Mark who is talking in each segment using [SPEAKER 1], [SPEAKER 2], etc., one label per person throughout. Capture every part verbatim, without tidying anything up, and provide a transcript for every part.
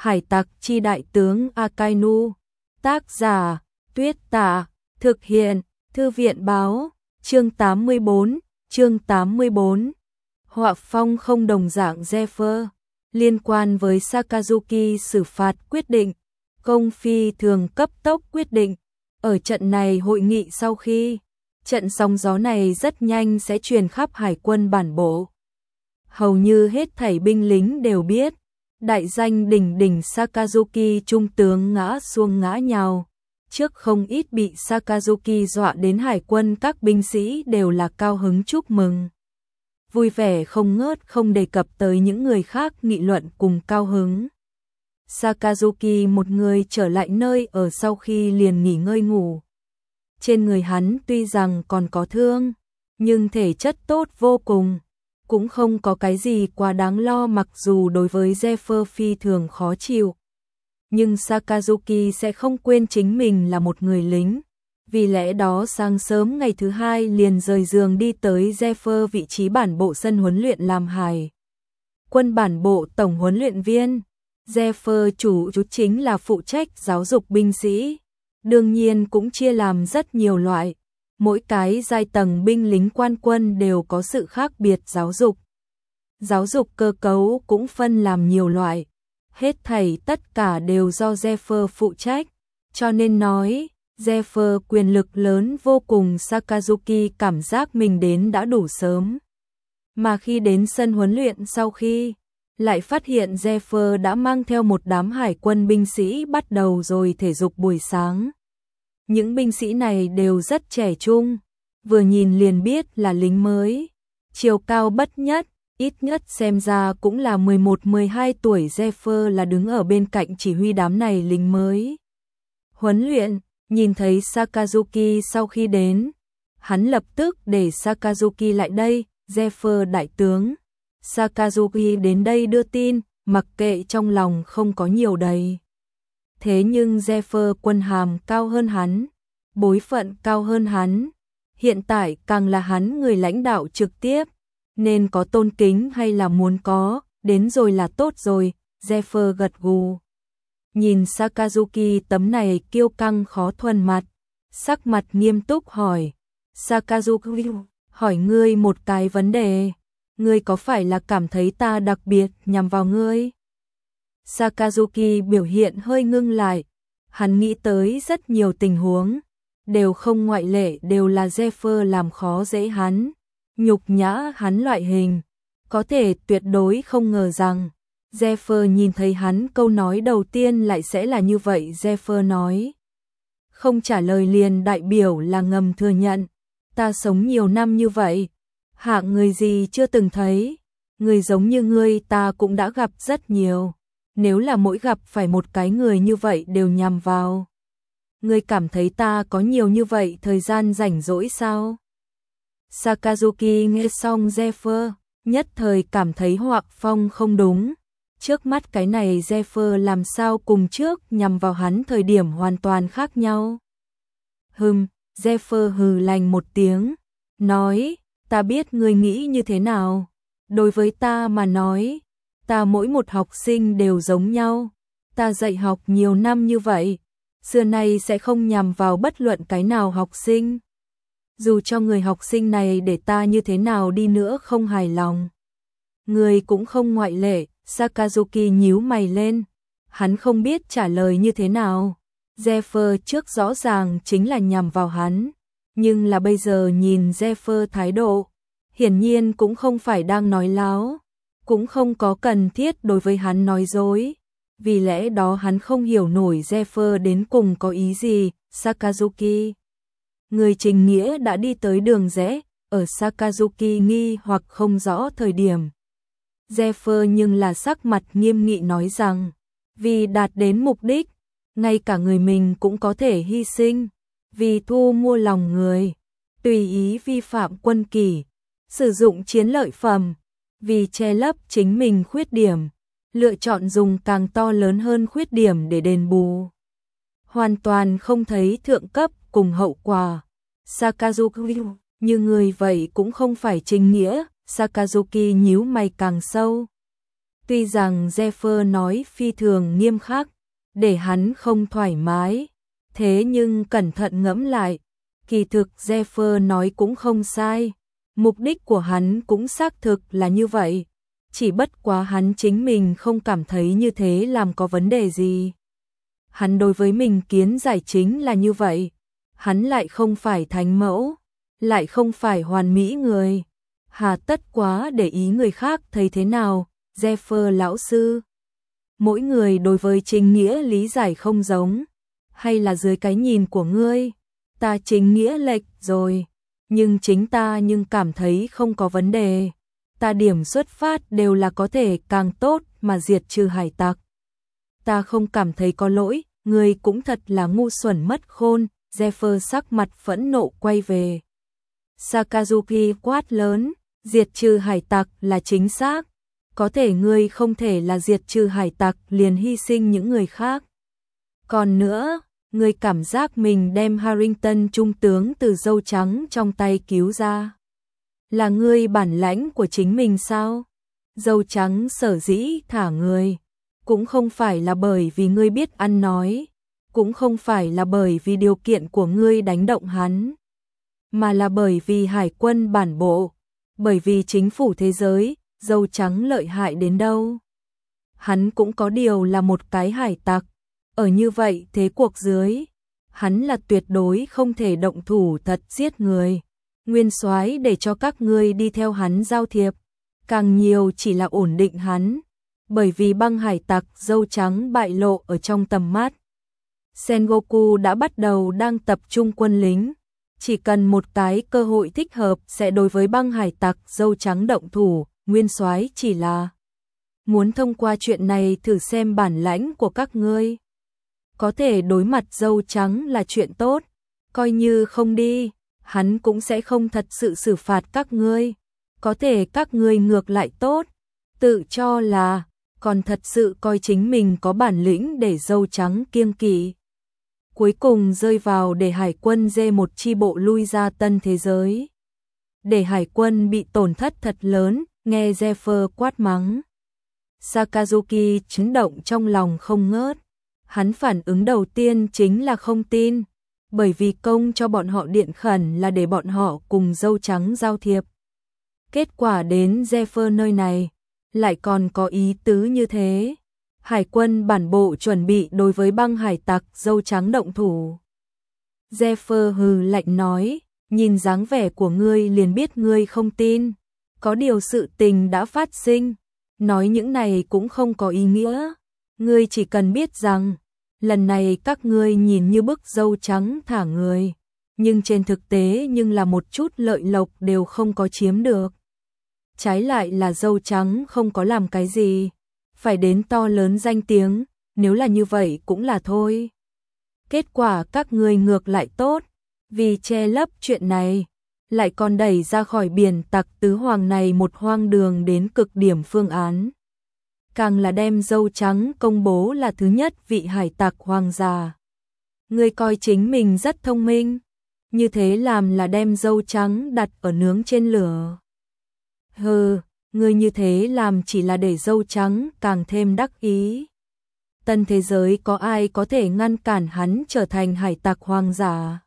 [SPEAKER 1] Hải tặc chi đại tướng Akainu. Tác giả, Tuyết Tả. Thực hiện, Thư viện báo. Chương tám mươi bốn, chương tám mươi bốn. Họa phong không đồng dạng Zephyr. Liên quan với Sakazuki xử phạt quyết định, công phi thường cấp tốc quyết định. Ở trận này hội nghị sau khi, trận sóng gió này rất nhanh sẽ truyền khắp hải quân bản bộ. Hầu như hết thảy binh lính đều biết, đại danh đỉnh đỉnh Sakazuki trung tướng ngã xuống ngã nhào. Trước không ít bị Sakazuki dọa đến hải quân, các binh sĩ đều là cao hứng chúc mừng. Vui vẻ không ngớt, không đề cập tới những người khác nghị luận cùng cao hứng. Sakazuki một người trở lại nơi ở sau khi liền nghỉ ngơi ngủ. Trên người hắn tuy rằng còn có thương, nhưng thể chất tốt vô cùng, cũng không có cái gì quá đáng lo, mặc dù đối với Zephyr phi thường khó chịu. Nhưng Sakazuki sẽ không quên chính mình là một người lính. Vì lẽ đó sáng sớm ngày thứ hai liền rời giường đi tới Zephyr vị trí bản bộ sân huấn luyện làm hải quân bản bộ tổng huấn luyện viên. Zephyr chủ chú chính là phụ trách giáo dục binh sĩ, đương nhiên cũng chia làm rất nhiều loại. Mỗi cái giai tầng binh lính quan quân đều có sự khác biệt giáo dục. Giáo dục cơ cấu cũng phân làm nhiều loại. Hết thảy tất cả đều do Zephyr phụ trách, cho nên nói Zephyr quyền lực lớn vô cùng. Sakazuki cảm giác mình đến đã đủ sớm, mà khi đến sân huấn luyện sau khi, lại phát hiện Zephyr đã mang theo một đám hải quân binh sĩ bắt đầu rồi thể dục buổi sáng. Những binh sĩ này đều rất trẻ trung, vừa nhìn liền biết là lính mới, chiều cao bất nhất, ít nhất xem ra cũng là mười một mười hai tuổi. Zephyr là đứng ở bên cạnh chỉ huy đám này lính mới huấn luyện. Nhìn thấy Sakazuki sau khi đến, hắn lập tức để Sakazuki lại đây. Zephyr đại tướng, Sakazuki đến đây đưa tin, mặc kệ trong lòng không có nhiều đầy. Thế nhưng Zephyr quân hàm cao hơn hắn, bối phận cao hơn hắn, hiện tại càng là hắn người lãnh đạo trực tiếp, nên có tôn kính hay là muốn có, đến rồi là tốt rồi. Zephyr gật gù. Nhìn Sakazuki tấm này kiêu căng khó thuần mặt, sắc mặt nghiêm túc hỏi. Sakazuki, hỏi ngươi một cái vấn đề, ngươi có phải là cảm thấy ta đặc biệt nhằm vào ngươi? Sakazuki biểu hiện hơi ngưng lại, hắn nghĩ tới rất nhiều tình huống, đều không ngoại lệ đều là Zephyr làm khó dễ hắn, nhục nhã hắn loại hình, có thể tuyệt đối không ngờ rằng Zephyr nhìn thấy hắn câu nói đầu tiên lại sẽ là như vậy. Zephyr nói, không trả lời liền đại biểu là ngầm thừa nhận, ta sống nhiều năm như vậy, hạng người gì chưa từng thấy, người giống như ngươi ta cũng đã gặp rất nhiều, nếu là mỗi gặp phải một cái người như vậy đều nhằm vào, ngươi cảm thấy ta có nhiều như vậy thời gian rảnh rỗi sao? Sakazuki nghe xong Zephyr, nhất thời cảm thấy Hoạc Phong không đúng. Trước mắt cái này Zephyr làm sao cùng trước nhằm vào hắn thời điểm hoàn toàn khác nhau. Hừm, Zephyr hừ lạnh một tiếng, nói, ta biết ngươi nghĩ như thế nào. Đối với ta mà nói, ta mỗi một học sinh đều giống nhau. Ta dạy học nhiều năm như vậy, xưa nay sẽ không nhằm vào bất luận cái nào học sinh. Dù cho người học sinh này để ta như thế nào đi nữa không hài lòng, người cũng không ngoại lệ. Sakazuki nhíu mày lên, hắn không biết trả lời như thế nào. Zephyr trước rõ ràng chính là nhằm vào hắn, nhưng là bây giờ nhìn Zephyr thái độ, hiển nhiên cũng không phải đang nói láo, cũng không có cần thiết đối với hắn nói dối. Vì lẽ đó hắn không hiểu nổi Zephyr đến cùng có ý gì. Sakazuki, người trình nghĩa đã đi tới đường rẽ, ở Sakazuki nghi hoặc không rõ thời điểm. Zephyr nhưng là sắc mặt nghiêm nghị nói rằng, vì đạt đến mục đích, ngay cả người mình cũng có thể hy sinh, vì thu mua lòng người, tùy ý vi phạm quân kỷ, sử dụng chiến lợi phẩm, vì che lấp chính mình khuyết điểm, lựa chọn dùng càng to lớn hơn khuyết điểm để đền bù. Hoàn toàn không thấy thượng cấp cùng hậu quả. Sakazuki, như người vậy cũng không phải chính nghĩa. Sakazuki nhíu mày càng sâu. Tuy rằng Zephyr nói phi thường nghiêm khắc, để hắn không thoải mái, thế nhưng cẩn thận ngẫm lại, kỳ thực Zephyr nói cũng không sai, mục đích của hắn cũng xác thực là như vậy, chỉ bất quá hắn chính mình không cảm thấy như thế làm có vấn đề gì. Hắn đối với mình kiến giải chính là như vậy, hắn lại không phải thánh mẫu, lại không phải hoàn mỹ người, hà tất quá để ý người khác thấy thế nào, Zephyr lão sư. Mỗi người đối với chính nghĩa lý giải không giống, hay là dưới cái nhìn của ngươi, ta chính nghĩa lệch rồi, nhưng chính ta nhưng cảm thấy không có vấn đề. Ta điểm xuất phát đều là có thể càng tốt mà diệt trừ hải tặc. Ta không cảm thấy có lỗi, ngươi cũng thật là ngu xuẩn mất khôn, Zephyr sắc mặt phẫn nộ quay về. Sakazuki quát lớn, diệt trừ hải tặc là chính xác, có thể ngươi không thể là diệt trừ hải tặc liền hy sinh những người khác. Còn nữa, ngươi cảm giác mình đem Harrington trung tướng từ dâu trắng trong tay cứu ra. Là ngươi bản lãnh của chính mình sao? Dâu trắng sở dĩ thả ngươi, cũng không phải là bởi vì ngươi biết ăn nói, cũng không phải là bởi vì điều kiện của ngươi đánh động hắn, mà là bởi vì hải quân bản bộ, bởi vì chính phủ thế giới, dâu trắng lợi hại đến đâu. Hắn cũng có điều là một cái hải tặc, ở như vậy thế cuộc dưới, hắn là tuyệt đối không thể động thủ thật giết người. Nguyên soái để cho các ngươi đi theo hắn giao thiệp, càng nhiều chỉ là ổn định hắn, bởi vì băng hải tặc dâu trắng bại lộ ở trong tầm mắt. Sengoku đã bắt đầu đang tập trung quân lính, chỉ cần một cái cơ hội thích hợp sẽ đối với băng hải tặc dâu trắng động thủ, nguyên soái chỉ là muốn thông qua chuyện này thử xem bản lãnh của các ngươi. Có thể đối mặt dâu trắng là chuyện tốt, coi như không đi, hắn cũng sẽ không thật sự xử phạt các ngươi. Có thể các ngươi ngược lại tốt, tự cho là, còn thật sự coi chính mình có bản lĩnh để dâu trắng kiêng kỵ. Cuối cùng rơi vào để hải quân dê một chi bộ lui ra tân thế giới. Để hải quân bị tổn thất thật lớn, nghe Zephyr quát mắng. Sakazuki chấn động trong lòng không ngớt. Hắn phản ứng đầu tiên chính là không tin, bởi vì công cho bọn họ điện khẩn là để bọn họ cùng dâu trắng giao thiệp. Kết quả đến Zephyr nơi này, lại còn có ý tứ như thế. Hải quân bản bộ chuẩn bị đối với băng hải tặc dâu trắng động thủ. Zephyr hừ lạnh nói, nhìn dáng vẻ của ngươi liền biết ngươi không tin. Có điều sự tình đã phát sinh, nói những này cũng không có ý nghĩa. Ngươi chỉ cần biết rằng, lần này các ngươi nhìn như bức dâu trắng thả người, nhưng trên thực tế nhưng là một chút lợi lộc đều không có chiếm được. Trái lại là dâu trắng không có làm cái gì, phải đến to lớn danh tiếng, nếu là như vậy cũng là thôi. Kết quả các ngươi ngược lại tốt, vì che lấp chuyện này, lại còn đẩy ra khỏi biển tặc tứ hoàng này một hoang đường đến cực điểm phương án. Càng là đem dâu trắng công bố là thứ nhất vị hải tặc hoàng gia. Ngươi coi chính mình rất thông minh, như thế làm là đem dâu trắng đặt ở nướng trên lửa. Hừ, ngươi như thế làm chỉ là để dâu trắng càng thêm đắc ý. Tân thế giới có ai có thể ngăn cản hắn trở thành hải tặc hoàng giả?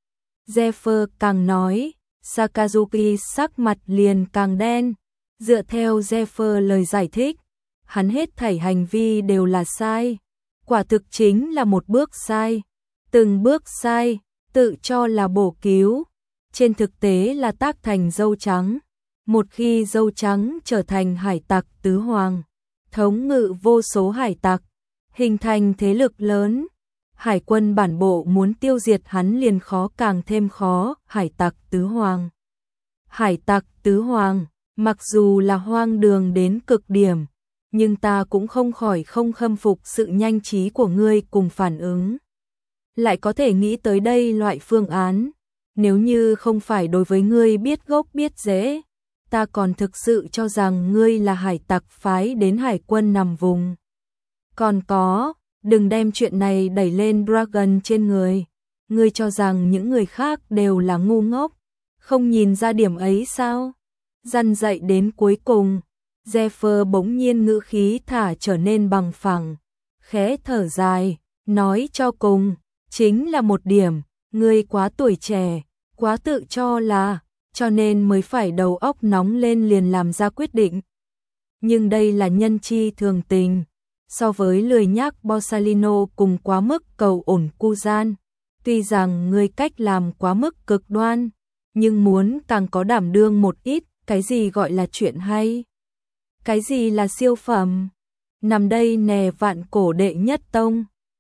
[SPEAKER 1] Zephyr càng nói, Sakazuki sắc mặt liền càng đen. Dựa theo Zephyr lời giải thích, hắn hết thảy hành vi đều là sai. Quả thực chính là một bước sai. Từng bước sai, tự cho là bổ cứu. Trên thực tế là tác thành dâu trắng. Một khi dâu trắng trở thành hải tặc tứ hoàng, thống ngự vô số hải tặc, hình thành thế lực lớn, hải quân bản bộ muốn tiêu diệt hắn liền khó càng thêm khó. Hải tặc tứ hoàng, hải tặc tứ hoàng, mặc dù là hoang đường đến cực điểm, nhưng ta cũng không khỏi không khâm phục sự nhanh trí của ngươi cùng phản ứng. Lại có thể nghĩ tới đây loại phương án, nếu như không phải đối với ngươi biết gốc biết rễ, ta còn thực sự cho rằng ngươi là hải tặc phái đến hải quân nằm vùng. Còn có, đừng đem chuyện này đẩy lên Dragon trên người. Ngươi cho rằng những người khác đều là ngu ngốc, không nhìn ra điểm ấy sao? Răn dạy đến cuối cùng, Zephyr bỗng nhiên ngữ khí thả trở nên bằng phẳng, khẽ thở dài, nói cho cùng, chính là một điểm, ngươi quá tuổi trẻ, quá tự cho là, cho nên mới phải đầu óc nóng lên liền làm ra quyết định. Nhưng đây là nhân chi thường tình, so với lười nhác Borsalino cùng quá mức cầu ổn cu gian, tuy rằng ngươi cách làm quá mức cực đoan, nhưng muốn càng có đảm đương một ít, cái gì gọi là chuyện hay? Cái gì là siêu phẩm? Nằm đây nè vạn cổ đệ nhất tông.